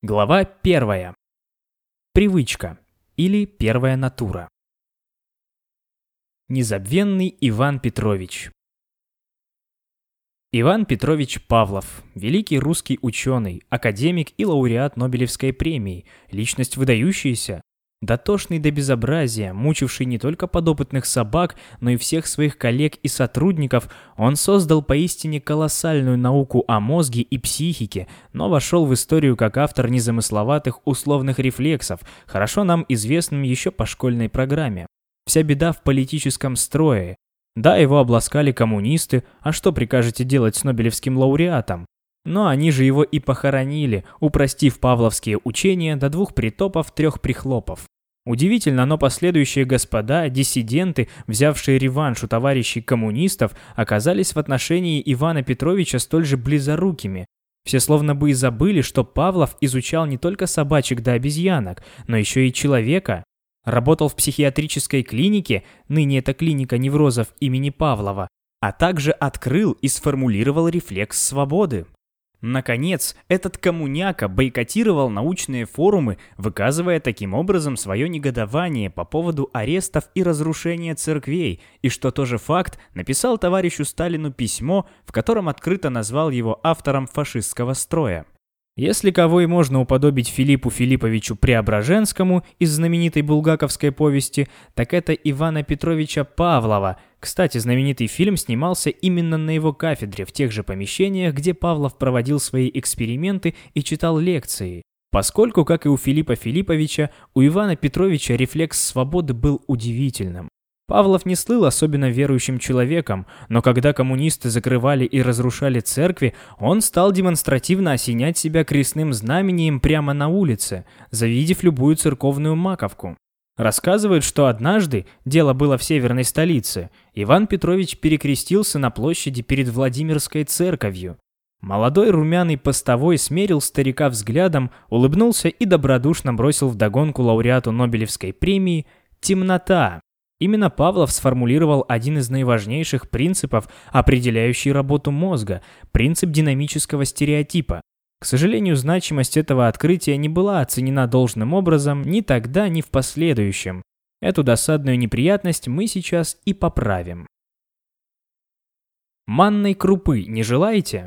Глава 1. Привычка или первая натура. Незабвенный Иван Петрович. Иван Петрович Павлов, великий русский ученый, академик и лауреат Нобелевской премии, личность выдающаяся, дотошный до безобразия, мучивший не только подопытных собак, но и всех своих коллег и сотрудников, он создал поистине колоссальную науку о мозге и психике, но вошел в историю как автор незамысловатых условных рефлексов, хорошо нам известным еще по школьной программе. Вся беда в политическом строе. Да, его обласкали коммунисты, а что прикажете делать с нобелевским лауреатом? Но они же его и похоронили, упростив павловские учения до 2 притопов, 3 прихлопов. Удивительно, но последующие господа, диссиденты, взявшие реванш у товарищей коммунистов, оказались в отношении Ивана Петровича столь же близорукими. Все словно бы и забыли, что Павлов изучал не только собачек да обезьянок, но еще и человека. Работал в психиатрической клинике, ныне это клиника неврозов имени Павлова, а также открыл и сформулировал рефлекс свободы. Наконец, этот коммуняка бойкотировал научные форумы, выказывая таким образом свое негодование по поводу арестов и разрушения церквей, и что тоже факт, написал товарищу Сталину письмо, в котором открыто назвал его автором фашистского строя. Если кого и можно уподобить Филиппу Филипповичу Преображенскому из знаменитой булгаковской повести, так это Ивана Петровича Павлова. Кстати, знаменитый фильм снимался именно на его кафедре, в тех же помещениях, где Павлов проводил свои эксперименты и читал лекции. Поскольку, как и у Филиппа Филипповича, у Ивана Петровича рефлекс свободы был удивительным. Павлов не слыл особенно верующим человеком, но когда коммунисты закрывали и разрушали церкви, он стал демонстративно осенять себя крестным знамением прямо на улице, завидев любую церковную маковку. Рассказывают, что однажды, дело было в северной столице, Иван Петрович перекрестился на площади перед Владимирской церковью. Молодой румяный постовой смерил старика взглядом, улыбнулся и добродушно бросил вдогонку лауреату Нобелевской премии «Темнота». Именно Павлов сформулировал один из наиважнейших принципов, определяющий работу мозга – принцип динамического стереотипа. К сожалению, значимость этого открытия не была оценена должным образом ни тогда, ни в последующем. Эту досадную неприятность мы сейчас и поправим. Манной крупы не желаете?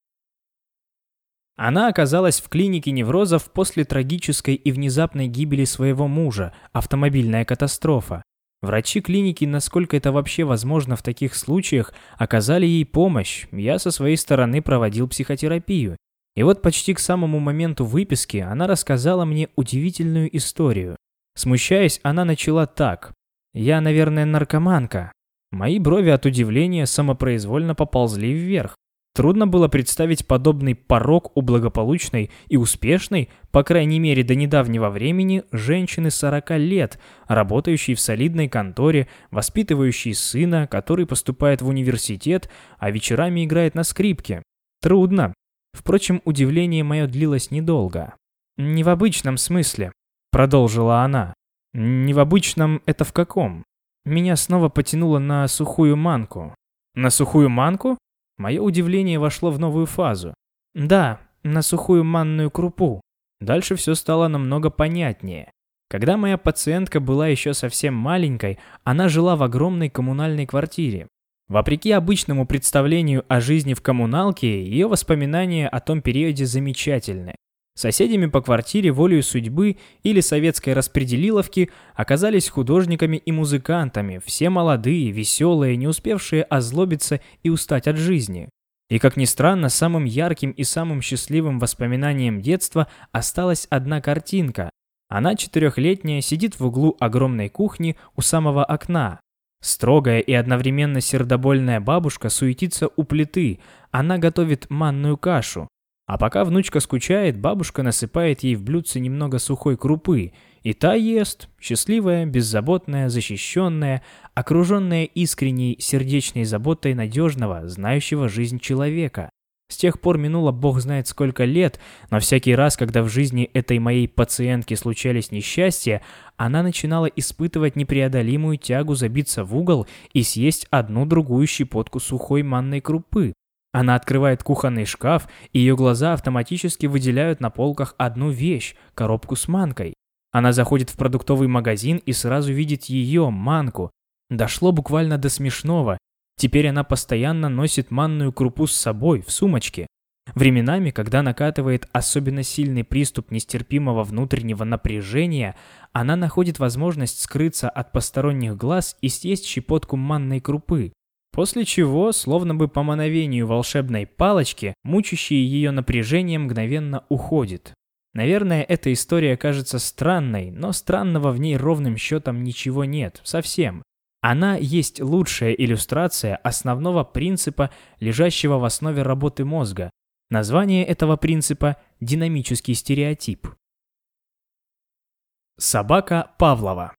Она оказалась в клинике неврозов после трагической и внезапной гибели своего мужа, автомобильная катастрофа. Врачи клиники, насколько это вообще возможно в таких случаях, оказали ей помощь, я со своей стороны проводил психотерапию. И вот почти к самому моменту выписки она рассказала мне удивительную историю. Смущаясь, она начала так. «Я, наверное, наркоманка». Мои брови от удивления самопроизвольно поползли вверх. Трудно было представить подобный порок у благополучной и успешной, по крайней мере до недавнего времени, женщины 40 лет, работающей в солидной конторе, воспитывающей сына, который поступает в университет, а вечерами играет на скрипке. Трудно. Впрочем, удивление мое длилось недолго. «Не в обычном смысле», — продолжила она. «Не в обычном — это в каком?» Меня снова потянуло на сухую манку. «На сухую манку?» Мое удивление вошло в новую фазу. Да, на сухую манную крупу. Дальше все стало намного понятнее. Когда моя пациентка была еще совсем маленькой, она жила в огромной коммунальной квартире. Вопреки обычному представлению о жизни в коммуналке, ее воспоминания о том периоде замечательны. Соседями по квартире волею судьбы или советской распределиловки оказались художниками и музыкантами, все молодые, веселые, не успевшие озлобиться и устать от жизни. И, как ни странно, самым ярким и самым счастливым воспоминанием детства осталась одна картинка. Она 4-летняя, сидит в углу огромной кухни у самого окна. Строгая и одновременно сердобольная бабушка суетится у плиты, она готовит манную кашу. А пока внучка скучает, бабушка насыпает ей в блюдце немного сухой крупы, и та ест, счастливая, беззаботная, защищенная, окруженная искренней сердечной заботой надежного, знающего жизнь человека. С тех пор минуло бог знает сколько лет, но всякий раз, когда в жизни этой моей пациентки случались несчастья, она начинала испытывать непреодолимую тягу забиться в угол и съесть одну-другую щепотку сухой манной крупы. Она открывает кухонный шкаф, и ее глаза автоматически выделяют на полках одну вещь – коробку с манкой. Она заходит в продуктовый магазин и сразу видит ее, манку. Дошло буквально до смешного. Теперь она постоянно носит манную крупу с собой в сумочке. Временами, когда накатывает особенно сильный приступ нестерпимого внутреннего напряжения, она находит возможность скрыться от посторонних глаз и съесть щепотку манной крупы. После чего, словно бы по мановению волшебной палочки, мучащее ее напряжение мгновенно уходит. Наверное, эта история кажется странной, но странного в ней ровным счетом ничего нет, совсем. Она есть лучшая иллюстрация основного принципа, лежащего в основе работы мозга. Название этого принципа – динамический стереотип. Собака Павлова.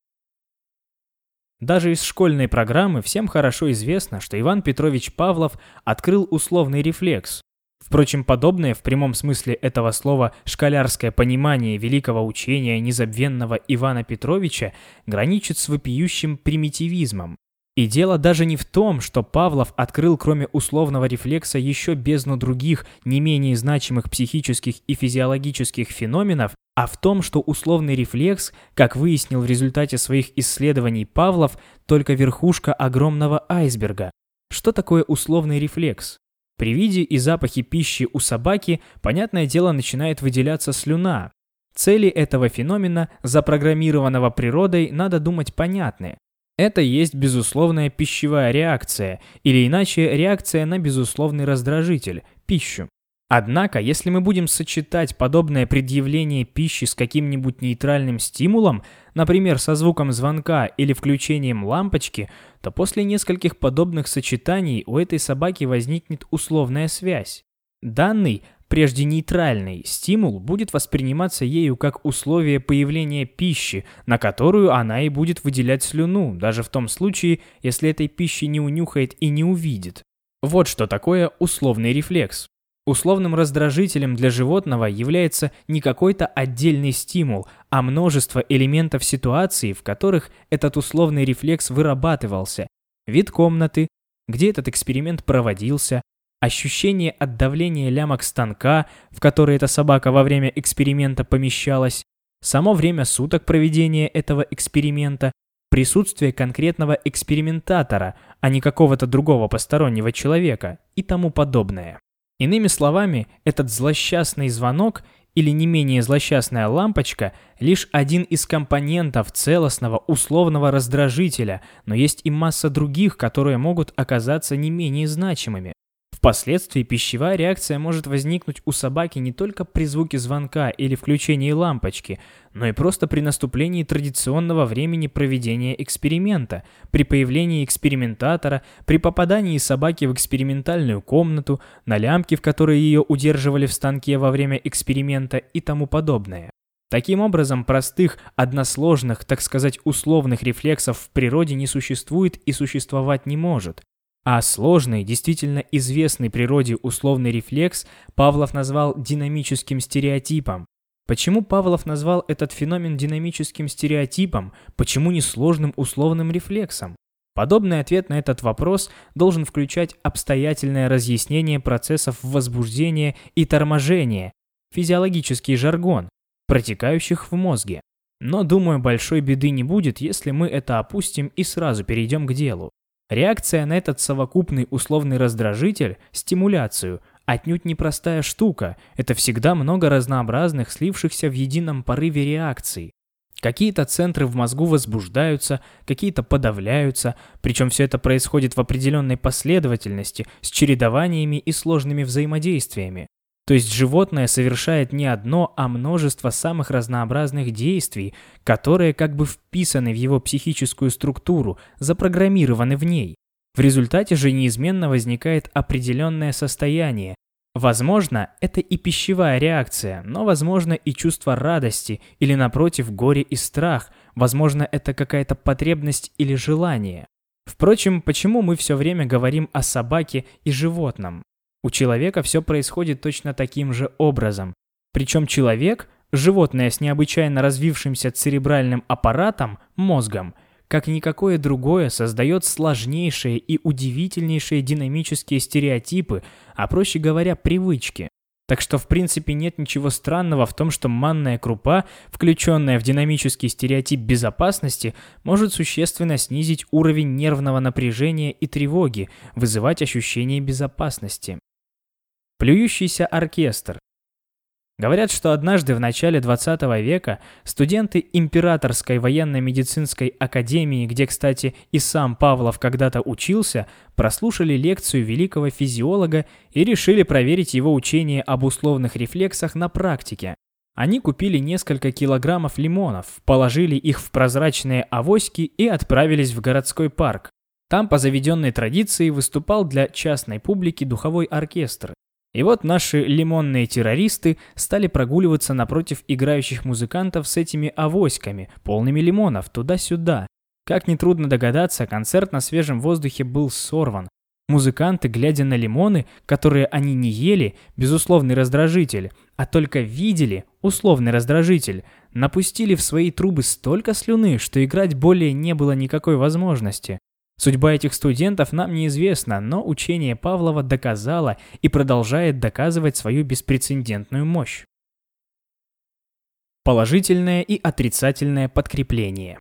Даже из школьной программы всем хорошо известно, что Иван Петрович Павлов открыл условный рефлекс. Впрочем, подобное в прямом смысле этого слова школярское понимание великого учения незабвенного Ивана Петровича граничит с вопиющим примитивизмом. И дело даже не в том, что Павлов открыл кроме условного рефлекса еще бездну других, не менее значимых психических и физиологических феноменов, а в том, что условный рефлекс, как выяснил в результате своих исследований Павлов, только верхушка огромного айсберга. Что такое условный рефлекс? При виде и запахе пищи у собаки, понятное дело, начинает выделяться слюна. Цели этого феномена, запрограммированного природой, надо думать понятны. Это есть безусловная пищевая реакция, или иначе реакция на безусловный раздражитель – пищу. Однако, если мы будем сочетать подобное предъявление пищи с каким-нибудь нейтральным стимулом, например, со звуком звонка или включением лампочки, то после нескольких подобных сочетаний у этой собаки возникнет условная связь. Данный, прежде нейтральный, стимул будет восприниматься ею как условие появления пищи, на которую она и будет выделять слюну, даже в том случае, если этой пищи не унюхает и не увидит. Вот что такое условный рефлекс. Условным раздражителем для животного является не какой-то отдельный стимул, а множество элементов ситуации, в которых этот условный рефлекс вырабатывался. Вид комнаты, где этот эксперимент проводился, ощущение от давления лямок станка, в который эта собака во время эксперимента помещалась, само время суток проведения этого эксперимента, присутствие конкретного экспериментатора, а не какого-то другого постороннего человека и тому подобное. Иными словами, этот злосчастный звонок или не менее злосчастная лампочка – лишь один из компонентов целостного условного раздражителя, но есть и масса других, которые могут оказаться не менее значимыми. Впоследствии пищевая реакция может возникнуть у собаки не только при звуке звонка или включении лампочки, но и просто при наступлении традиционного времени проведения эксперимента, при появлении экспериментатора, при попадании собаки в экспериментальную комнату, на лямки, в которые ее удерживали в станке во время эксперимента и тому подобное. Таким образом, простых, односложных, так сказать, условных рефлексов в природе не существует и существовать не может. А сложный, действительно известный природе условный рефлекс Павлов назвал динамическим стереотипом. Почему Павлов назвал этот феномен динамическим стереотипом, почему не сложным условным рефлексом? Подобный ответ на этот вопрос должен включать обстоятельное разъяснение процессов возбуждения и торможения, физиологический жаргон, протекающих в мозге. Но, думаю, большой беды не будет, если мы это опустим и сразу перейдем к делу. Реакция на этот совокупный условный раздражитель, стимуляцию, отнюдь непростая штука, это всегда много разнообразных, слившихся в едином порыве реакций. Какие-то центры в мозгу возбуждаются, какие-то подавляются, причем все это происходит в определенной последовательности, с чередованиями и сложными взаимодействиями. То есть животное совершает не одно, а множество самых разнообразных действий, которые как бы вписаны в его психическую структуру, запрограммированы в ней. В результате же неизменно возникает определенное состояние. Возможно, это и пищевая реакция, но возможно и чувство радости или, напротив, горе и страх, возможно, это какая-то потребность или желание. Впрочем, почему мы все время говорим о собаке и животном? У человека все происходит точно таким же образом. Причем человек, животное с необычайно развившимся церебральным аппаратом, мозгом, как никакое другое, создает сложнейшие и удивительнейшие динамические стереотипы, а проще говоря, привычки. Так что в принципе нет ничего странного в том, что манная крупа, включенная в динамический стереотип безопасности, может существенно снизить уровень нервного напряжения и тревоги, вызывать ощущение безопасности. Плюющийся оркестр. Говорят, что однажды в начале 20 века студенты Императорской военно-медицинской академии, где, кстати, и сам Павлов когда-то учился, прослушали лекцию великого физиолога и решили проверить его учение об условных рефлексах на практике. Они купили несколько килограммов лимонов, положили их в прозрачные авоськи и отправились в городской парк. Там по заведенной традиции выступал для частной публики духовой оркестр. И вот наши лимонные террористы стали прогуливаться напротив играющих музыкантов с этими авоськами, полными лимонов, туда-сюда. Как нетрудно догадаться, концерт на свежем воздухе был сорван. Музыканты, глядя на лимоны, которые они не ели, безусловный раздражитель, а только видели, условный раздражитель, напустили в свои трубы столько слюны, что играть более не было никакой возможности. Судьба этих студентов нам неизвестна, но учение Павлова доказало и продолжает доказывать свою беспрецедентную мощь. Положительное и отрицательное подкрепление.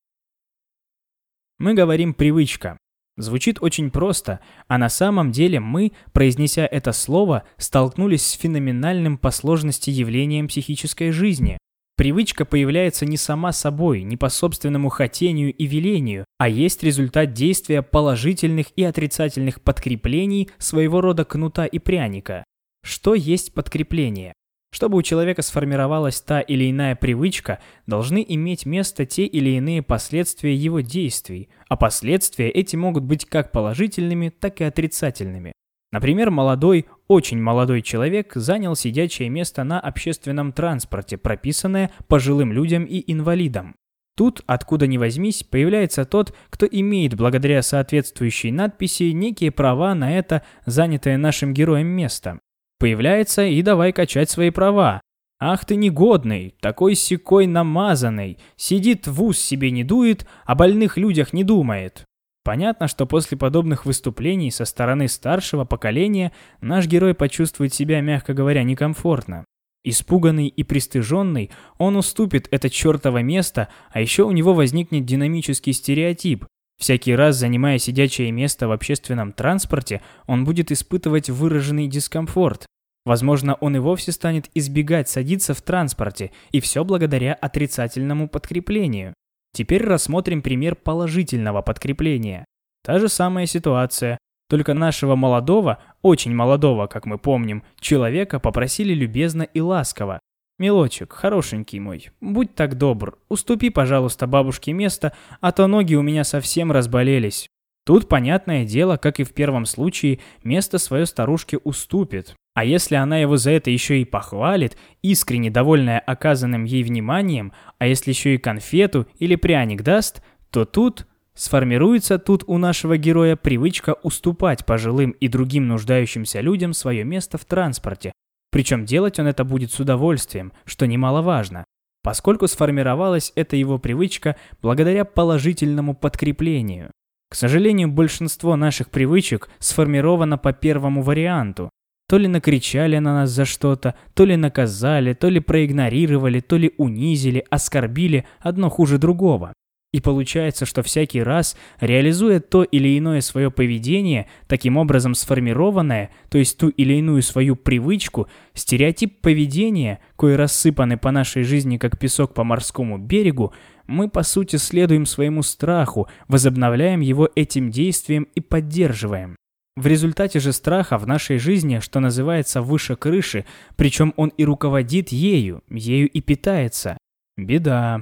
Мы говорим «привычка». Звучит очень просто, а на самом деле мы, произнеся это слово, столкнулись с феноменальным по сложности явлением психической жизни. Привычка появляется не сама собой, не по собственному хотению и велению, а есть результат действия положительных и отрицательных подкреплений, своего рода кнута и пряника. Что есть подкрепление? Чтобы у человека сформировалась та или иная привычка, должны иметь место те или иные последствия его действий, а последствия эти могут быть как положительными, так и отрицательными. Например, очень молодой человек занял сидячее место на общественном транспорте, прописанное пожилым людям и инвалидам. Тут, откуда ни возьмись, появляется тот, кто имеет благодаря соответствующей надписи некие права на это занятое нашим героем место. Появляется и давай качать свои права. Ах ты негодный, такой-сякой намазанный, сидит в ус себе не дует, о больных людях не думает. Понятно, что после подобных выступлений со стороны старшего поколения наш герой почувствует себя, мягко говоря, некомфортно. Испуганный и пристыженный, он уступит это чертово место, а еще у него возникнет динамический стереотип. Всякий раз, занимая сидячее место в общественном транспорте, он будет испытывать выраженный дискомфорт. Возможно, он и вовсе станет избегать садиться в транспорте, и все благодаря отрицательному подкреплению. Теперь рассмотрим пример положительного подкрепления. Та же самая ситуация, только нашего молодого, очень молодого, как мы помним, человека попросили любезно и ласково. «Милочек, хорошенький мой, будь так добр, уступи, пожалуйста, бабушке место, а то ноги у меня совсем разболелись». Тут, понятное дело, как и в первом случае, место свое старушке уступит. А если она его за это еще и похвалит, искренне довольная оказанным ей вниманием, а если еще и конфету или пряник даст, то тут сформируется у нашего героя привычка уступать пожилым и другим нуждающимся людям свое место в транспорте. Причем делать он это будет с удовольствием, что немаловажно, поскольку сформировалась эта его привычка благодаря положительному подкреплению. К сожалению, большинство наших привычек сформировано по первому варианту. То ли накричали на нас за что-то, то ли наказали, то ли проигнорировали, то ли унизили, оскорбили, одно хуже другого. И получается, что всякий раз, реализуя то или иное свое поведение, таким образом сформированное, то есть ту или иную свою привычку, стереотип поведения, кои рассыпаны по нашей жизни как песок по морскому берегу, мы по сути следуем своему страху, возобновляем его этим действием и поддерживаем. В результате же страха в нашей жизни, что называется, выше крыши, причем он и руководит ею и питается. Беда.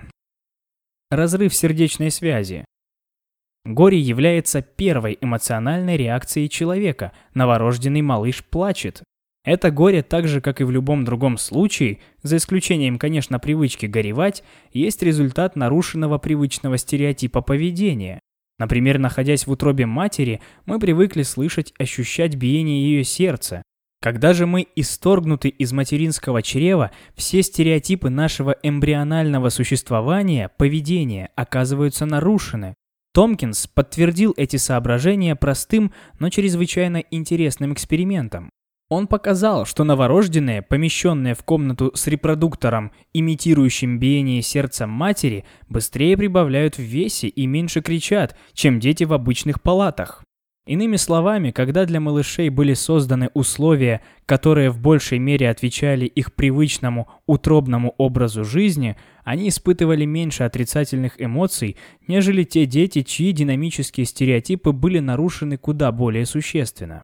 Разрыв сердечной связи. Горе является первой эмоциональной реакцией человека. Новорожденный малыш плачет. Это горе, так же, как и в любом другом случае, за исключением, конечно, привычки горевать, есть результат нарушенного привычного стереотипа поведения. Например, находясь в утробе матери, мы привыкли слышать, ощущать биение ее сердца. Когда же мы исторгнуты из материнского чрева, все стереотипы нашего эмбрионального существования, поведения оказываются нарушены. Томпкинс подтвердил эти соображения простым, но чрезвычайно интересным экспериментом. Он показал, что новорожденные, помещенные в комнату с репродуктором, имитирующим биение сердца матери, быстрее прибавляют в весе и меньше кричат, чем дети в обычных палатах. Иными словами, когда для малышей были созданы условия, которые в большей мере отвечали их привычному утробному образу жизни, они испытывали меньше отрицательных эмоций, нежели те дети, чьи динамические стереотипы были нарушены куда более существенно.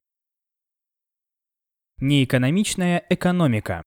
Неэкономичная экономика.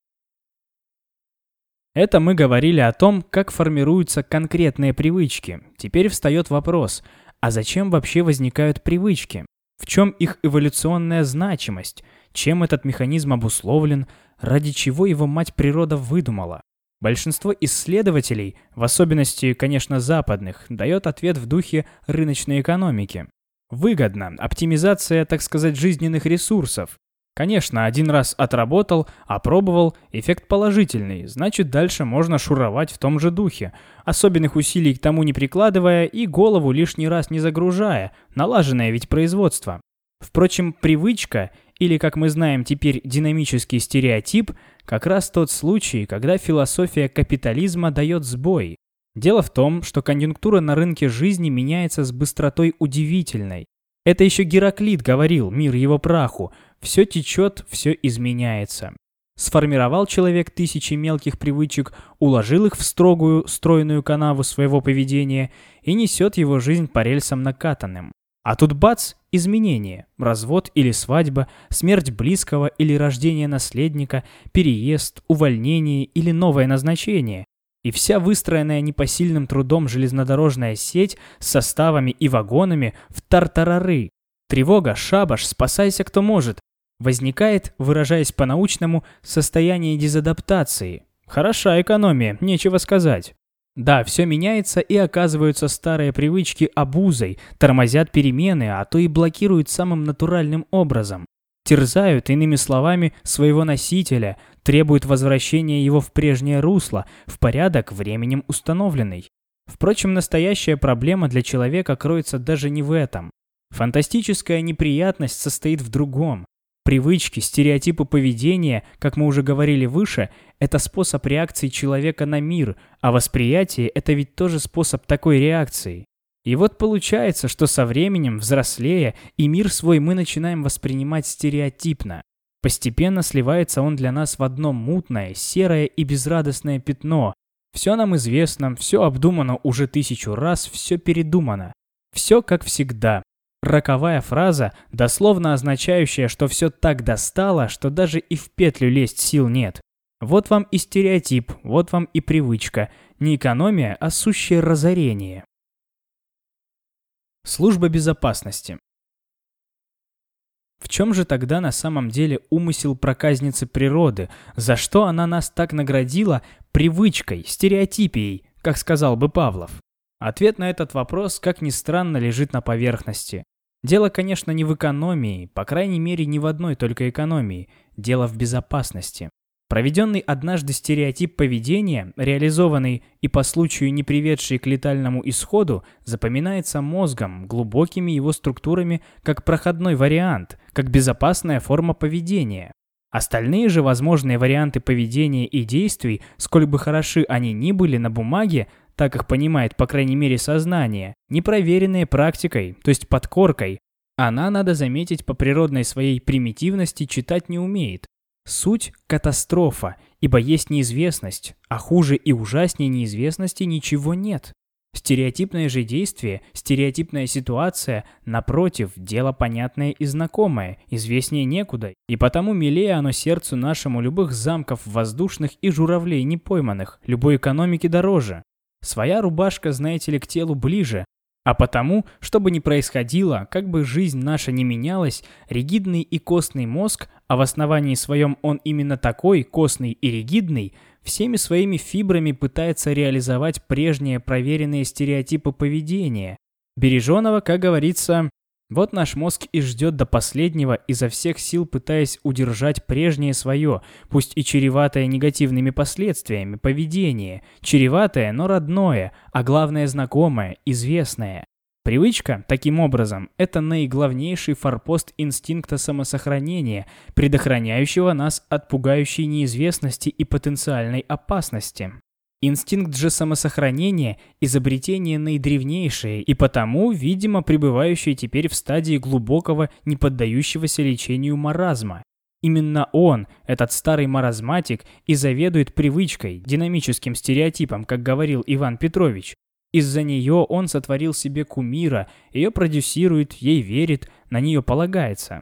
Это мы говорили о том, как формируются конкретные привычки. Теперь встает вопрос, а зачем вообще возникают привычки? В чем их эволюционная значимость? Чем этот механизм обусловлен? Ради чего его мать природа выдумала? Большинство исследователей, в особенности, конечно, западных, дает ответ в духе рыночной экономики. Выгодно, оптимизация, так сказать, жизненных ресурсов. Конечно, один раз отработал, опробовал, эффект положительный, значит, дальше можно шуровать в том же духе, особенных усилий к тому не прикладывая и голову лишний раз не загружая, налаженное ведь производство. Впрочем, привычка, или, как мы знаем теперь, динамический стереотип, как раз тот случай, когда философия капитализма дает сбой. Дело в том, что конъюнктура на рынке жизни меняется с быстротой удивительной. Это еще Гераклит говорил, мир его праху, все течет, все изменяется. Сформировал человек тысячи мелких привычек, уложил их в строгую, стройную канаву своего поведения и несет его жизнь по рельсам накатанным. А тут бац, изменение, развод или свадьба, смерть близкого или рождение наследника, переезд, увольнение или новое назначение. И вся выстроенная непосильным трудом железнодорожная сеть с составами и вагонами в тартарары. Тревога, шабаш, спасайся кто может. Возникает, выражаясь по-научному, состояние дезадаптации. Хороша экономия, нечего сказать. Да, все меняется и оказываются старые привычки обузой, тормозят перемены, а то и блокируют самым натуральным образом. Терзают, иными словами, своего носителя, требуют возвращения его в прежнее русло, в порядок временем установленный. Впрочем, настоящая проблема для человека кроется даже не в этом. Фантастическая неприятность состоит в другом. Привычки, стереотипы поведения, как мы уже говорили выше, это способ реакции человека на мир, а восприятие – это ведь тоже способ такой реакции. И вот получается, что со временем, взрослея, и мир свой мы начинаем воспринимать стереотипно. Постепенно сливается он для нас в одно мутное, серое и безрадостное пятно. Все нам известно, все обдумано уже 1000 раз, все передумано. Все как всегда. Роковая фраза, дословно означающая, что все так достало, что даже и в петлю лезть сил нет. Вот вам и стереотип, вот вам и привычка. Не экономия, а сущее разорение. Служба безопасности. В чем же тогда на самом деле умысел проказницы природы? За что она нас так наградила привычкой, стереотипией, как сказал бы Павлов? Ответ на этот вопрос, как ни странно, лежит на поверхности. Дело, конечно, не в экономии, по крайней мере, не в одной только экономии. Дело в безопасности. Проведенный однажды стереотип поведения, реализованный и по случаю не приведший к летальному исходу, запоминается мозгом, глубокими его структурами, как проходной вариант, как безопасная форма поведения. Остальные же возможные варианты поведения и действий, сколь бы хороши они ни были на бумаге, так их понимает, по крайней мере, сознание, непроверенные практикой, то есть подкоркой, она, надо заметить, по природной своей примитивности читать не умеет. Суть – катастрофа, ибо есть неизвестность, а хуже и ужаснее неизвестности ничего нет. Стереотипное же действие, стереотипная ситуация, напротив, дело понятное и знакомое, известнее некуда, и потому милее оно сердцу нашему любых замков воздушных и журавлей непойманных, любой экономики дороже. Своя рубашка, знаете ли, к телу ближе, а потому, что бы ни происходило, как бы жизнь наша не менялась, ригидный и костный мозг, а в основании своем он именно такой, костный и ригидный, всеми своими фибрами пытается реализовать прежние проверенные стереотипы поведения, береженого, как говорится, Вот наш мозг и ждет до последнего, изо всех сил пытаясь удержать прежнее свое, пусть и чреватое негативными последствиями, поведение, чреватое, но родное, а главное знакомое, известное. Привычка, таким образом, это наиглавнейший форпост инстинкта самосохранения, предохраняющего нас от пугающей неизвестности и потенциальной опасности. Инстинкт же самосохранения – изобретение наидревнейшее и потому, видимо, пребывающее теперь в стадии глубокого, не поддающегося лечению маразма. Именно он, этот старый маразматик, и заведует привычкой, динамическим стереотипом, как говорил Иван Петрович. Из-за нее он сотворил себе кумира, ее продюсирует, ей верит, на нее полагается.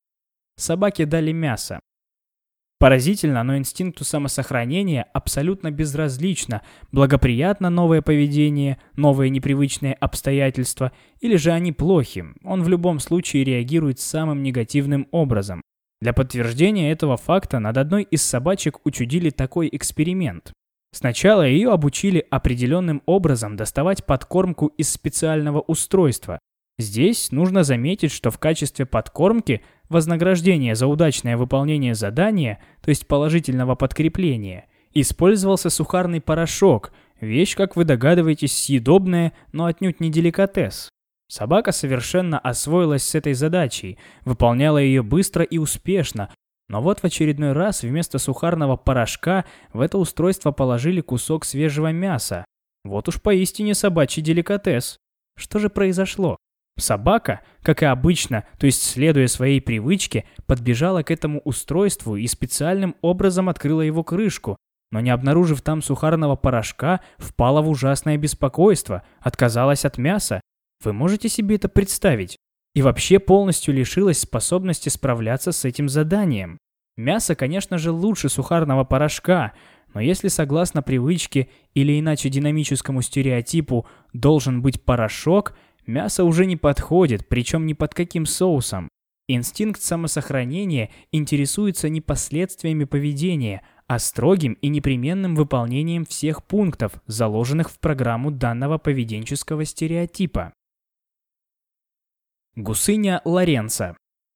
Собаке дали мясо. Поразительно, но инстинкту самосохранения абсолютно безразлично, благоприятно новое поведение, новые непривычные обстоятельства, или же они плохи, он в любом случае реагирует самым негативным образом. Для подтверждения этого факта над одной из собачек учудили такой эксперимент. Сначала ее обучили определенным образом доставать подкормку из специального устройства. Здесь нужно заметить, что в качестве подкормки вознаграждения за удачное выполнение задания, то есть положительного подкрепления, использовался сухарный порошок, вещь, как вы догадываетесь, съедобная, но отнюдь не деликатес. Собака совершенно освоилась с этой задачей, выполняла ее быстро и успешно, но вот в очередной раз вместо сухарного порошка в это устройство положили кусок свежего мяса. Вот уж поистине собачий деликатес. Что же произошло? Собака, как и обычно, то есть следуя своей привычке, подбежала к этому устройству и специальным образом открыла его крышку, но не обнаружив там сухарного порошка, впала в ужасное беспокойство, отказалась от мяса. Вы можете себе это представить? И вообще полностью лишилась способности справляться с этим заданием. Мясо, конечно же, лучше сухарного порошка, но если согласно привычке или иначе динамическому стереотипу должен быть порошок, мясо уже не подходит, причем ни под каким соусом. Инстинкт самосохранения интересуется не последствиями поведения, а строгим и непременным выполнением всех пунктов, заложенных в программу данного поведенческого стереотипа. Гусыня Лоренцо.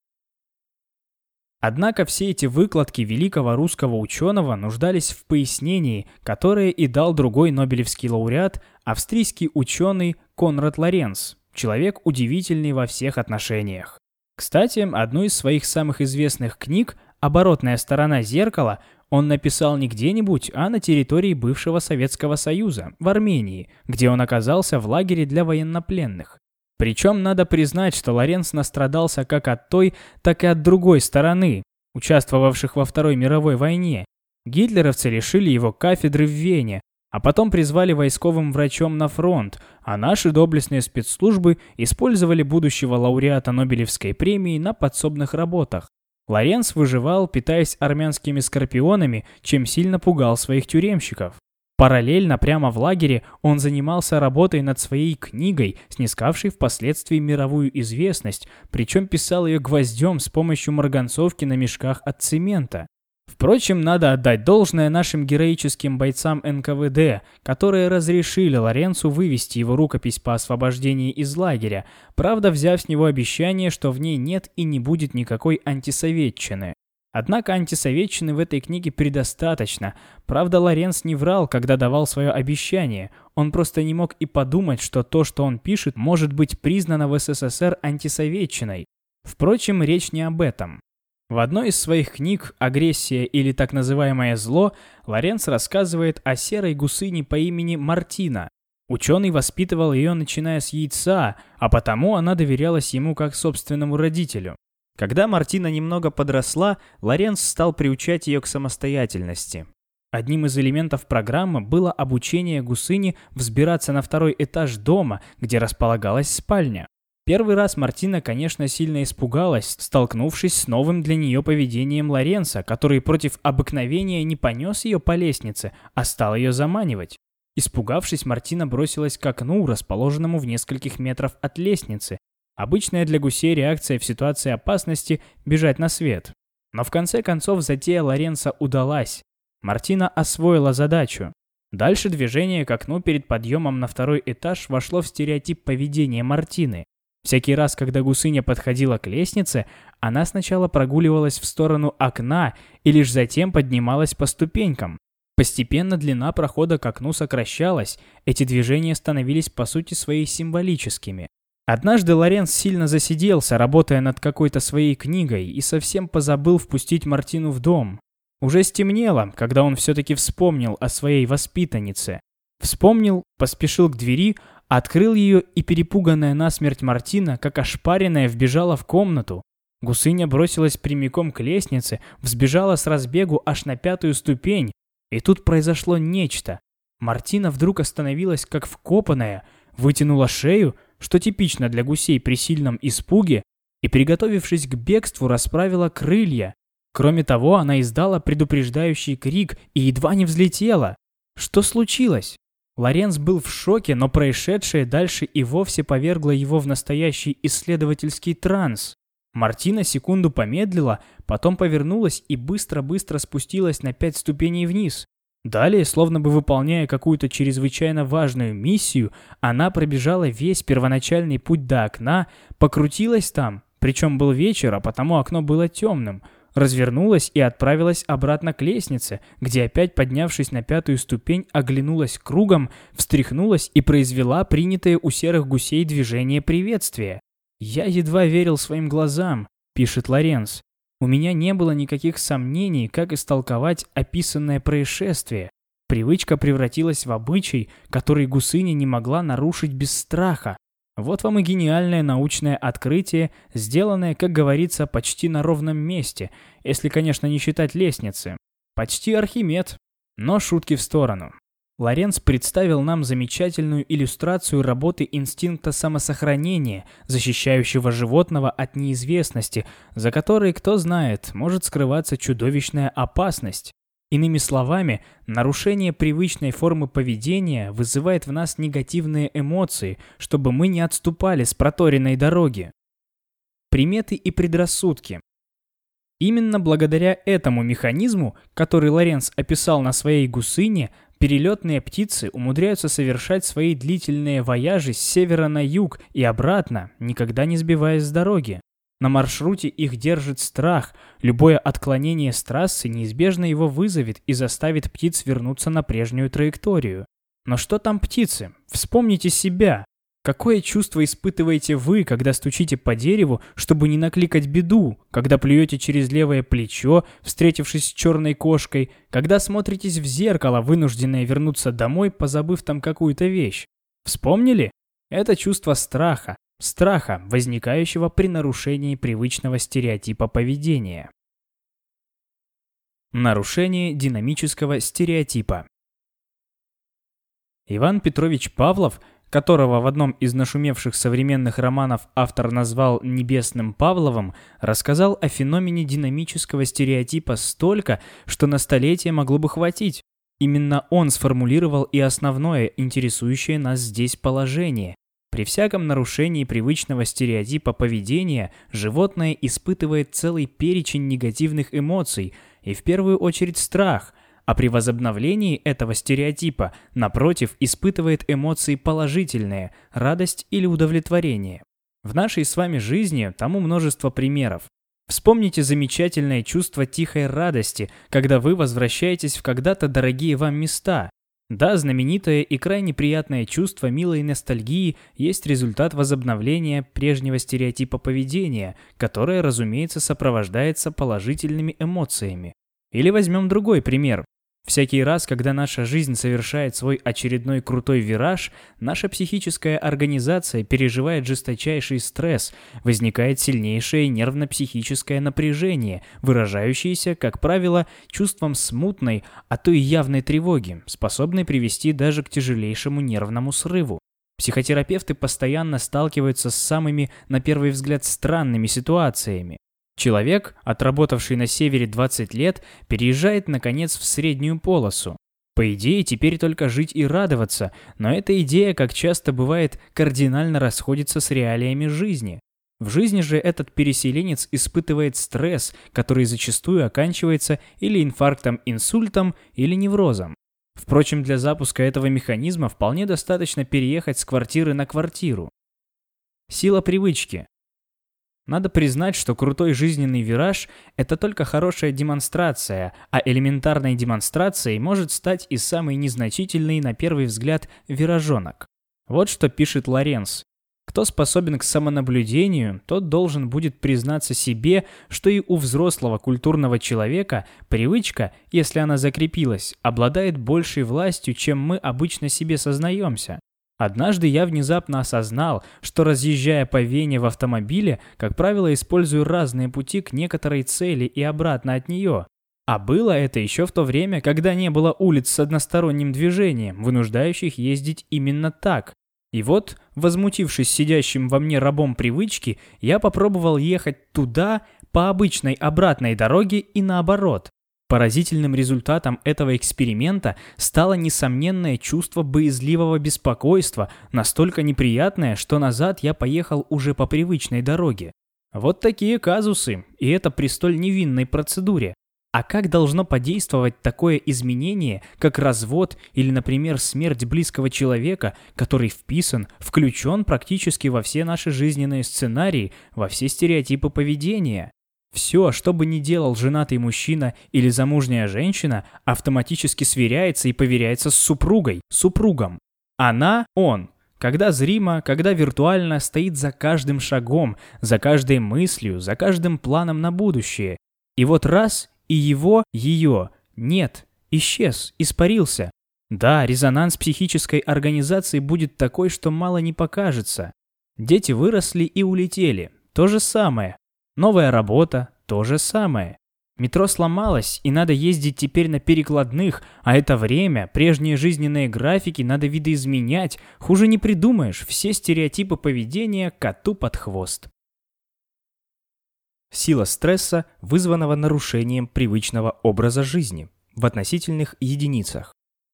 Однако все эти выкладки великого русского ученого нуждались в пояснении, которое и дал другой нобелевский лауреат, австрийский ученый Конрад Лоренц, человек удивительный во всех отношениях. Кстати, одну из своих самых известных книг «Оборотная сторона зеркала» он написал не где-нибудь, а на территории бывшего Советского Союза, в Армении, где он оказался в лагере для военнопленных. Причем надо признать, что Лоренц настрадался как от той, так и от другой стороны, участвовавших во Второй мировой войне. Гитлеровцы лишили его кафедры в Вене, а потом призвали войсковым врачом на фронт, а наши доблестные спецслужбы использовали будущего лауреата Нобелевской премии на подсобных работах. Лоренц выживал, питаясь армянскими скорпионами, чем сильно пугал своих тюремщиков. Параллельно, прямо в лагере, он занимался работой над своей книгой, снискавшей впоследствии мировую известность, причем писал ее гвоздем с помощью марганцовки на мешках от цемента. Впрочем, надо отдать должное нашим героическим бойцам НКВД, которые разрешили Лоренцу вывести его рукопись по освобождении из лагеря, правда взяв с него обещание, что в ней нет и не будет никакой антисоветчины. Однако антисоветчины в этой книге предостаточно. Правда, Лоренц не врал, когда давал свое обещание. Он просто не мог и подумать, что то, что он пишет, может быть признано в СССР антисоветчиной. Впрочем, речь не об этом. В одной из своих книг «Агрессия или так называемое зло» Лоренц рассказывает о серой гусыне по имени Мартина. Ученый воспитывал ее, начиная с яйца, а потому она доверялась ему как собственному родителю. Когда Мартина немного подросла, Лоренц стал приучать ее к самостоятельности. Одним из элементов программы было обучение гусыни взбираться на второй этаж дома, где располагалась спальня. Первый раз Мартина, конечно, сильно испугалась, столкнувшись с новым для нее поведением Лоренца, который против обыкновения не понес ее по лестнице, а стал ее заманивать. Испугавшись, Мартина бросилась к окну, расположенному в нескольких метрах от лестницы. Обычная для гусей реакция в ситуации опасности – бежать на свет. Но в конце концов затея Лоренца удалась. Мартина освоила задачу. Дальше движение к окну перед подъемом на второй этаж вошло в стереотип поведения Мартины. Всякий раз, когда гусыня подходила к лестнице, она сначала прогуливалась в сторону окна и лишь затем поднималась по ступенькам. Постепенно длина прохода к окну сокращалась, эти движения становились по сути своей символическими. Однажды Лоренс сильно засиделся, работая над какой-то своей книгой, и совсем позабыл впустить Мартину в дом. Уже стемнело, когда он все-таки вспомнил о своей воспитаннице. Вспомнил, поспешил к двери, открыл ее, и перепуганная насмерть Мартина, как ошпаренная, вбежала в комнату. Гусыня бросилась прямиком к лестнице, взбежала с разбегу аж на 5-ю ступень, и тут произошло нечто. Мартина вдруг остановилась как вкопанная, вытянула шею, что типично для гусей при сильном испуге, и, приготовившись к бегству, расправила крылья. Кроме того, она издала предупреждающий крик и едва не взлетела. Что случилось? Лоренс был в шоке, но происшедшее дальше и вовсе повергло его в настоящий исследовательский транс. Мартина секунду помедлила, потом повернулась и быстро-быстро спустилась на 5 ступеней вниз. Далее, словно бы выполняя какую-то чрезвычайно важную миссию, она пробежала весь первоначальный путь до окна, покрутилась там, причем был вечер, а потому окно было темным, развернулась и отправилась обратно к лестнице, где опять, поднявшись на 5-ю ступень, оглянулась кругом, встряхнулась и произвела принятое у серых гусей движение приветствия. «Я едва верил своим глазам», — пишет Лоренс. «У меня не было никаких сомнений, как истолковать описанное происшествие. Привычка превратилась в обычай, который гусыня не могла нарушить без страха. Вот вам и гениальное научное открытие, сделанное, как говорится, почти на ровном месте, если, конечно, не считать лестницы. Почти Архимед. Но шутки в сторону. Лоренс представил нам замечательную иллюстрацию работы инстинкта самосохранения, защищающего животного от неизвестности, за которой, кто знает, может скрываться чудовищная опасность. Иными словами, нарушение привычной формы поведения вызывает в нас негативные эмоции, чтобы мы не отступали с проторенной дороги. Приметы и предрассудки. Именно благодаря этому механизму, который Лоренс описал на своей гусыне, перелетные птицы умудряются совершать свои длительные вояжи с севера на юг и обратно, никогда не сбиваясь с дороги. На маршруте их держит страх, любое отклонение с трассы неизбежно его вызовет и заставит птиц вернуться на прежнюю траекторию. Но что там птицы? Вспомните себя. Какое чувство испытываете вы, когда стучите по дереву, чтобы не накликать беду, когда плюете через левое плечо, встретившись с черной кошкой, когда смотритесь в зеркало, вынужденные вернуться домой, позабыв там какую-то вещь? Вспомнили? Это чувство страха. Страха, возникающего при нарушении привычного стереотипа поведения. Нарушение динамического стереотипа. Иван Петрович Павлов, которого в одном из нашумевших современных романов автор назвал «Небесным Павловым», рассказал о феномене динамического стереотипа столько, что на столетие могло бы хватить. Именно он сформулировал и основное, интересующее нас здесь положение. При всяком нарушении привычного стереотипа поведения животное испытывает целый перечень негативных эмоций, и в первую очередь страх, а при возобновлении этого стереотипа, напротив, испытывает эмоции положительные, радость или удовлетворение. В нашей с вами жизни тому множество примеров. Вспомните замечательное чувство тихой радости, когда вы возвращаетесь в когда-то дорогие вам места. Да, знаменитое и крайне приятное чувство милой ностальгии есть результат возобновления прежнего стереотипа поведения, которое, разумеется, сопровождается положительными эмоциями. Или возьмем другой пример. Всякий раз, когда наша жизнь совершает свой очередной крутой вираж, наша психическая организация переживает жесточайший стресс, возникает сильнейшее нервно-психическое напряжение, выражающееся, как правило, чувством смутной, а то и явной тревоги, способной привести даже к тяжелейшему нервному срыву. Психотерапевты постоянно сталкиваются с самыми, на первый взгляд, странными ситуациями. Человек, отработавший на севере 20 лет, переезжает, наконец, в среднюю полосу. По идее, теперь только жить и радоваться, но эта идея, как часто бывает, кардинально расходится с реалиями жизни. В жизни же этот переселенец испытывает стресс, который зачастую оканчивается или инфарктом-инсультом, или неврозом. Впрочем, для запуска этого механизма вполне достаточно переехать с квартиры на квартиру. Сила привычки. Надо признать, что крутой жизненный вираж– это только хорошая демонстрация, а элементарной демонстрацией может стать и самый незначительный на первый взгляд виражонок. Вот что пишет Лоренц. Кто способен к самонаблюдению, тот должен будет признаться себе, что и у взрослого культурного человека привычка, если она закрепилась, обладает большей властью, чем мы обычно себе сознаемся. Однажды я внезапно осознал, что, разъезжая по Вене в автомобиле, как правило, использую разные пути к некоторой цели и обратно от нее. А было это еще в то время, когда не было улиц с односторонним движением, вынуждающих ездить именно так. И вот, возмутившись сидящим во мне рабом привычки, я попробовал ехать туда по обычной обратной дороге и наоборот. Поразительным результатом этого эксперимента стало несомненное чувство боязливого беспокойства, настолько неприятное, что назад я поехал уже по привычной дороге. Вот такие казусы, и это при столь невинной процедуре. А как должно подействовать такое изменение, как развод или, например, смерть близкого человека, который включен практически во все наши жизненные сценарии, во все стереотипы поведения? Все, что бы ни делал женатый мужчина или замужняя женщина, автоматически сверяется и поверяется с супругом. Она, он. Когда зримо, когда виртуально, стоит за каждым шагом, за каждой мыслью, за каждым планом на будущее. И вот раз – и его, ее, нет, исчез, испарился. Да, резонанс психической организации будет такой, что мало не покажется. Дети выросли и улетели, то же самое. Новая работа, то же самое. Метро сломалось, и надо ездить теперь на перекладных, а это время, прежние жизненные графики надо видоизменять, хуже не придумаешь, все стереотипы поведения коту под хвост. Сила стресса, вызванного нарушением привычного образа жизни в относительных единицах.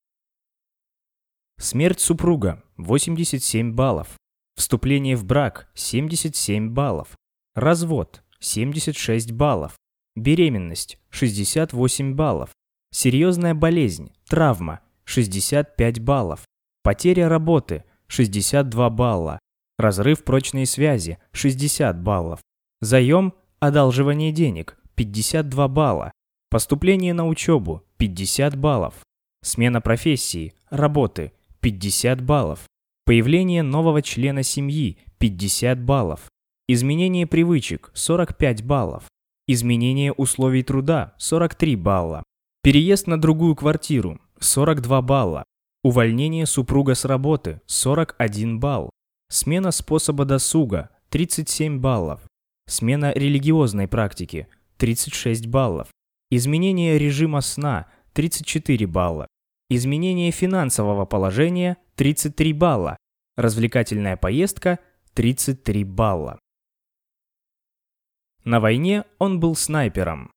Смерть супруга – 87 баллов. Вступление в брак – 77 баллов. Развод – 76 баллов. Беременность – 68 баллов. Серьезная болезнь, травма – 65 баллов. Потеря работы – 62 балла. Разрыв прочной связи – 60 баллов. Заем – одалживание денег – 52 балла. Поступление на учебу – 50 баллов. Смена профессии, работы – 50 баллов. Появление нового члена семьи – 50 баллов. Изменение привычек – 45 баллов. Изменение условий труда – 43 балла. Переезд на другую квартиру – 42 балла. Увольнение супруга с работы – 41 балл. Смена способа досуга – 37 баллов. Смена религиозной практики – 36 баллов. Изменение режима сна – 34 балла. Изменение финансового положения – 33 балла. Развлекательная поездка – 33 балла. На войне он был снайпером.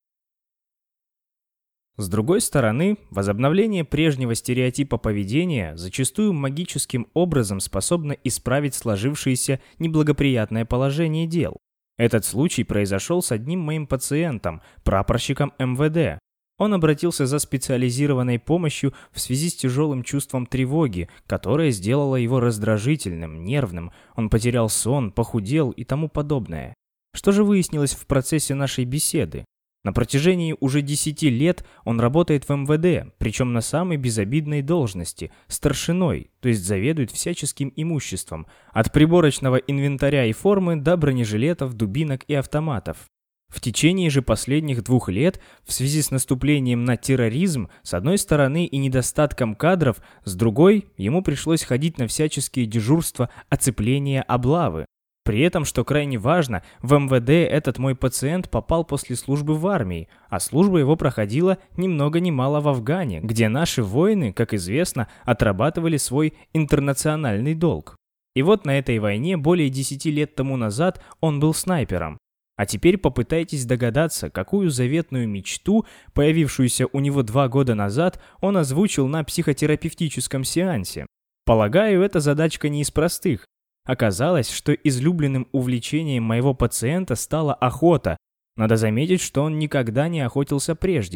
С другой стороны, возобновление прежнего стереотипа поведения зачастую магическим образом способно исправить сложившееся неблагоприятное положение дел. Этот случай произошел с одним моим пациентом, прапорщиком МВД. Он обратился за специализированной помощью в связи с тяжелым чувством тревоги, которое сделало его раздражительным, нервным, он потерял сон, похудел и тому подобное. Что же выяснилось в процессе нашей беседы? На протяжении уже 10 лет он работает в МВД, причем на самой безобидной должности – старшиной, то есть заведует всяческим имуществом, от приборочного инвентаря и формы до бронежилетов, дубинок и автоматов. В течение же последних 2 лет, в связи с наступлением на терроризм, с одной стороны и недостатком кадров, с другой, ему пришлось ходить на всяческие дежурства, оцепления, облавы. При этом, что крайне важно, в МВД этот мой пациент попал после службы в армии, а служба его проходила ни много ни мало в Афгане, где наши воины, как известно, отрабатывали свой интернациональный долг. И вот на этой войне более 10 лет тому назад он был снайпером. А теперь попытайтесь догадаться, какую заветную мечту, появившуюся у него 2 года назад, он озвучил на психотерапевтическом сеансе. Полагаю, эта задачка не из простых. Оказалось, что излюбленным увлечением моего пациента стала охота. Надо заметить, что он никогда не охотился прежде.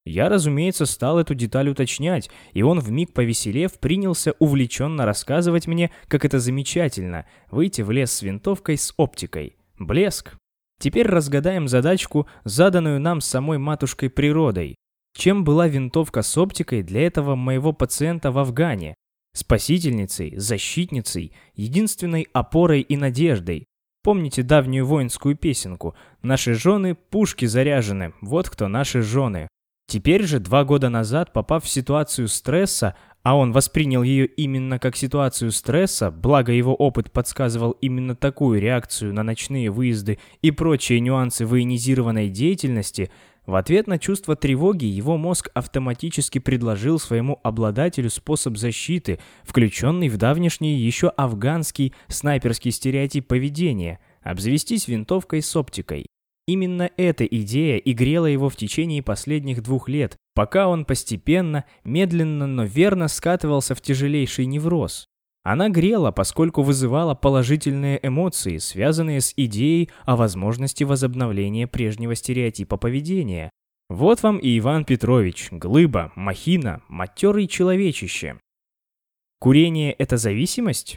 Я, разумеется, стал эту деталь уточнять, и он, вмиг повеселев, принялся увлеченно рассказывать мне, как это замечательно — выйти в лес с винтовкой с оптикой. Блеск! Теперь разгадаем задачку, заданную нам самой матушкой природой. Чем была винтовка с оптикой для этого моего пациента в Афгане? Спасительницей, защитницей, единственной опорой и надеждой. Помните давнюю воинскую песенку «Наши жены пушки заряжены, вот кто наши жены». Теперь же, 2 года назад, попав в ситуацию стресса, а он воспринял ее именно как ситуацию стресса, благо его опыт подсказывал именно такую реакцию на ночные выезды и прочие нюансы военизированной деятельности, в ответ на чувство тревоги его мозг автоматически предложил своему обладателю способ защиты, включенный в давнишний еще афганский снайперский стереотип поведения – обзавестись винтовкой с оптикой. Именно эта идея и грела его в течение последних 2 лет, пока он постепенно, медленно, но верно скатывался в тяжелейший невроз. Она грела, поскольку вызывала положительные эмоции, связанные с идеей о возможности возобновления прежнего стереотипа поведения. Вот вам и Иван Петрович, глыба, махина, матерый человечище. Курение – это зависимость?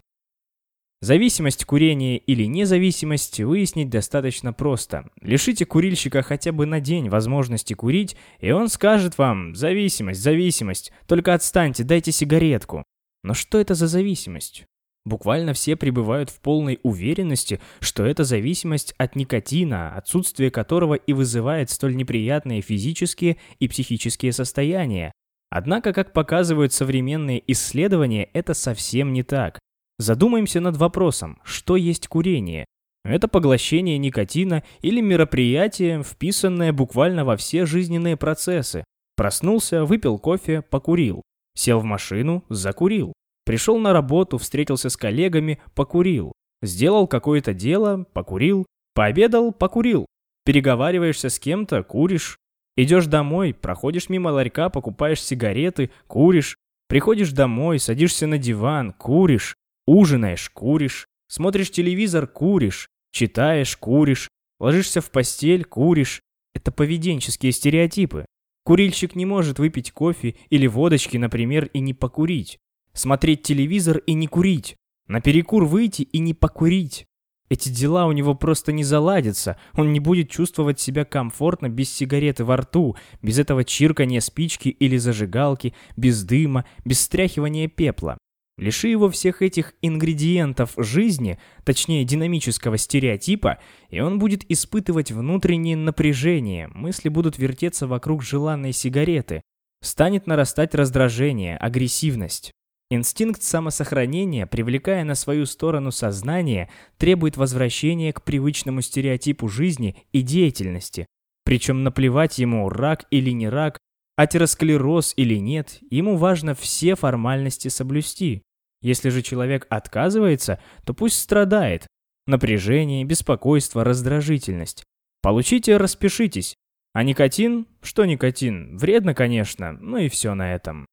Зависимость курения или независимость выяснить достаточно просто. Лишите курильщика хотя бы на день возможности курить, и он скажет вам «зависимость, зависимость, только отстаньте, дайте сигаретку». Но что это за зависимость? Буквально все пребывают в полной уверенности, что это зависимость от никотина, отсутствие которого и вызывает столь неприятные физические и психические состояния. Однако, как показывают современные исследования, это совсем не так. Задумаемся над вопросом, что есть курение? Это поглощение никотина или мероприятие, вписанное буквально во все жизненные процессы. Проснулся, выпил кофе, покурил. Сел в машину, закурил. Пришел на работу, встретился с коллегами, покурил. Сделал какое-то дело, покурил. Пообедал, покурил. Переговариваешься с кем-то, куришь. Идешь домой, проходишь мимо ларька, покупаешь сигареты, куришь. Приходишь домой, садишься на диван, куришь. Ужинаешь, куришь, смотришь телевизор, куришь, читаешь, куришь, ложишься в постель, куришь. Это поведенческие стереотипы. Курильщик не может выпить кофе или водочки, например, и не покурить. Смотреть телевизор и не курить. На перекур выйти и не покурить. Эти дела у него просто не заладятся. Он не будет чувствовать себя комфортно без сигареты во рту, без этого чиркания спички или зажигалки, без дыма, без стряхивания пепла. Лиши его всех этих ингредиентов жизни, точнее динамического стереотипа, и он будет испытывать внутреннее напряжение, мысли будут вертеться вокруг желанной сигареты, станет нарастать раздражение, агрессивность. Инстинкт самосохранения, привлекая на свою сторону сознание, требует возвращения к привычному стереотипу жизни и деятельности. Причем наплевать ему, рак или не рак, атеросклероз или нет, ему важно все формальности соблюсти. Если же человек отказывается, то пусть страдает. Напряжение, беспокойство, раздражительность. Получите, распишитесь. А никотин? Что никотин? Вредно, конечно, но и все на этом.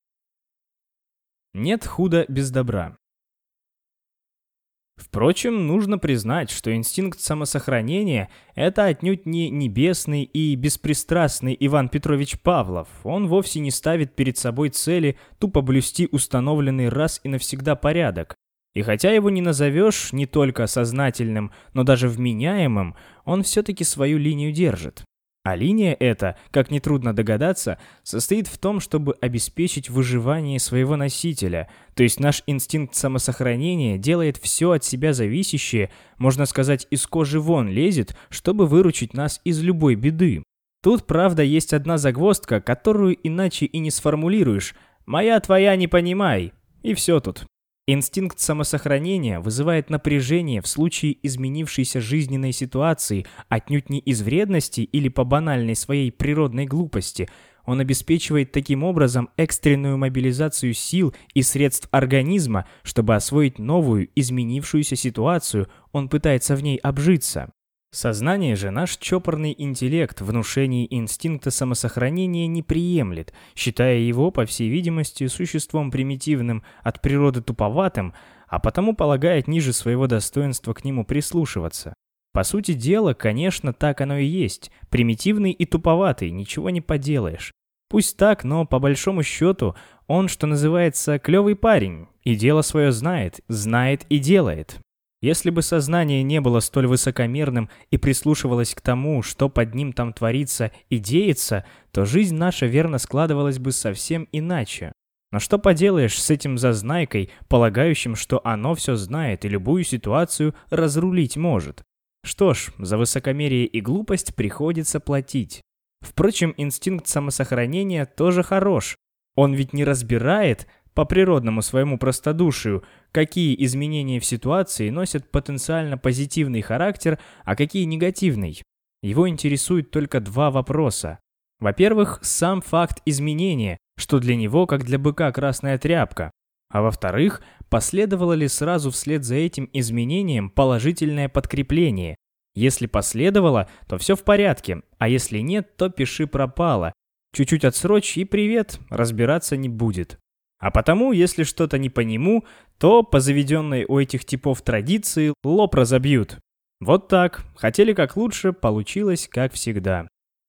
Нет худа без добра. Впрочем, нужно признать, что инстинкт самосохранения – это отнюдь не небесный и беспристрастный Иван Петрович Павлов. Он вовсе не ставит перед собой цели тупо блюсти установленный раз и навсегда порядок. И хотя его не назовешь не только сознательным, но даже вменяемым, он все-таки свою линию держит. А линия эта, как нетрудно догадаться, состоит в том, чтобы обеспечить выживание своего носителя, то есть наш инстинкт самосохранения делает все от себя зависящее, можно сказать, из кожи вон лезет, чтобы выручить нас из любой беды. Тут, правда, есть одна загвоздка, которую иначе и не сформулируешь. «Моя, твоя, не понимай». И все тут. Инстинкт самосохранения вызывает напряжение в случае изменившейся жизненной ситуации отнюдь не из вредности или по банальной своей природной глупости. Он обеспечивает таким образом экстренную мобилизацию сил и средств организма, чтобы освоить новую, изменившуюся ситуацию, он пытается в ней обжиться. Сознание же наш чопорный интеллект внушение инстинкта самосохранения не приемлет, считая его, по всей видимости, существом примитивным, от природы туповатым, а потому полагает ниже своего достоинства к нему прислушиваться. По сути дела, конечно, так оно и есть. Примитивный и туповатый, ничего не поделаешь. Пусть так, но по большому счету он, что называется, клевый парень, и дело свое знает, знает и делает. Если бы сознание не было столь высокомерным и прислушивалось к тому, что под ним там творится и деется, то жизнь наша верно складывалась бы совсем иначе. Но что поделаешь с этим зазнайкой, полагающим, что оно все знает и любую ситуацию разрулить может? Что ж, за высокомерие и глупость приходится платить. Впрочем, инстинкт самосохранения тоже хорош. Он ведь не разбирает, по природному своему простодушию, какие изменения в ситуации носят потенциально позитивный характер, а какие негативный. Его интересует только два вопроса. Во-первых, сам факт изменения, что для него, как для быка, красная тряпка. А во-вторых, последовало ли сразу вслед за этим изменением положительное подкрепление. Если последовало, то все в порядке, а если нет, то пиши пропало. Чуть-чуть отсрочь и привет, разбираться не будет. А потому, если что-то не по нему, то по заведенной у этих типов традиции лоб разобьют. Вот так. Хотели как лучше, получилось как всегда.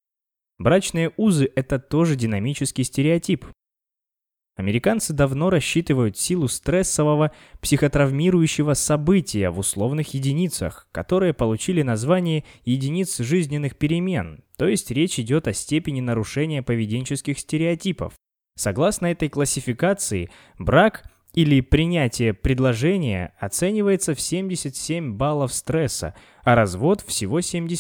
Брачные узы – это тоже динамический стереотип. Американцы давно рассчитывают силу стрессового, психотравмирующего события в условных единицах, которые получили название единиц жизненных перемен, то есть речь идет о степени нарушения поведенческих стереотипов. Согласно этой классификации, брак или принятие предложения оценивается в 77 баллов стресса, а развод всего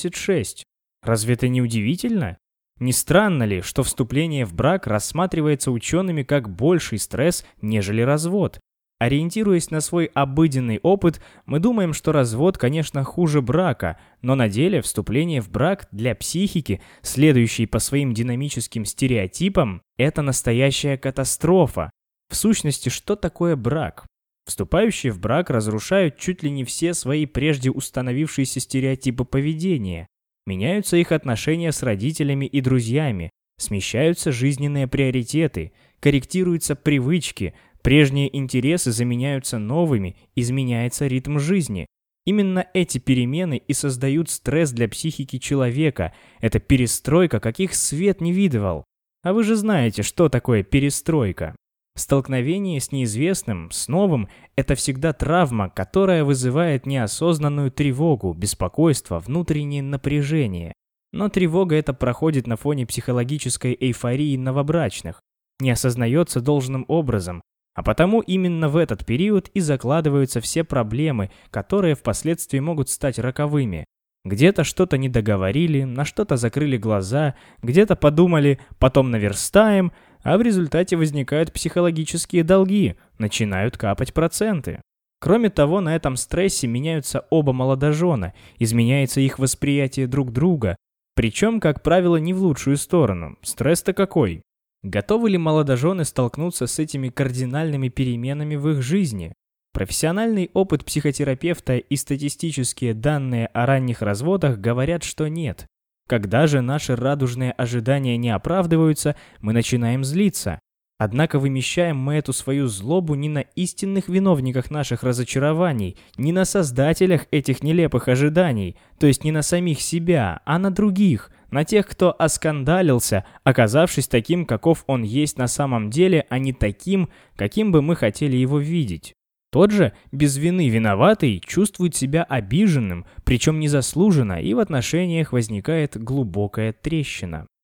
76. Разве это не удивительно? Не странно ли, что вступление в брак рассматривается учеными как больший стресс, нежели развод? Ориентируясь на свой обыденный опыт, мы думаем, что развод, конечно, хуже брака, но на деле вступление в брак для психики, следующей по своим динамическим стереотипам, это настоящая катастрофа. В сущности, что такое брак? Вступающие в брак разрушают чуть ли не все свои прежде установившиеся стереотипы поведения. Меняются их отношения с родителями и друзьями, смещаются жизненные приоритеты, корректируются привычки, прежние интересы заменяются новыми, изменяется ритм жизни. Именно эти перемены и создают стресс для психики человека. Это перестройка, каких свет не видывал. А вы же знаете, что такое перестройка. Столкновение с неизвестным, с новым – это всегда травма, которая вызывает неосознанную тревогу, беспокойство, внутреннее напряжение. Но тревога эта проходит на фоне психологической эйфории новобрачных, не осознается должным образом, а потому именно в этот период и закладываются все проблемы, которые впоследствии могут стать роковыми. Где-то что-то не договорили, на что-то закрыли глаза, где-то подумали «потом наверстаем», а в результате возникают психологические долги, начинают капать проценты. Кроме того, на этом стрессе меняются оба молодожена, изменяется их восприятие друг друга, причем, как правило, не в лучшую сторону. Стресс-то какой? Готовы ли молодожены столкнуться с этими кардинальными переменами в их жизни? Профессиональный опыт психотерапевта и статистические данные о ранних разводах говорят, что нет. Когда же наши радужные ожидания не оправдываются, мы начинаем злиться. Однако вымещаем мы эту свою злобу не на истинных виновниках наших разочарований, не на создателях этих нелепых ожиданий, то есть не на самих себя, а на других, на тех, кто оскандалился, оказавшись таким, каков он есть на самом деле, а не таким, каким бы мы хотели его видеть. Тот же, без вины виноватый, чувствует себя обиженным, причем незаслуженно, и в отношениях возникает глубокая трещина.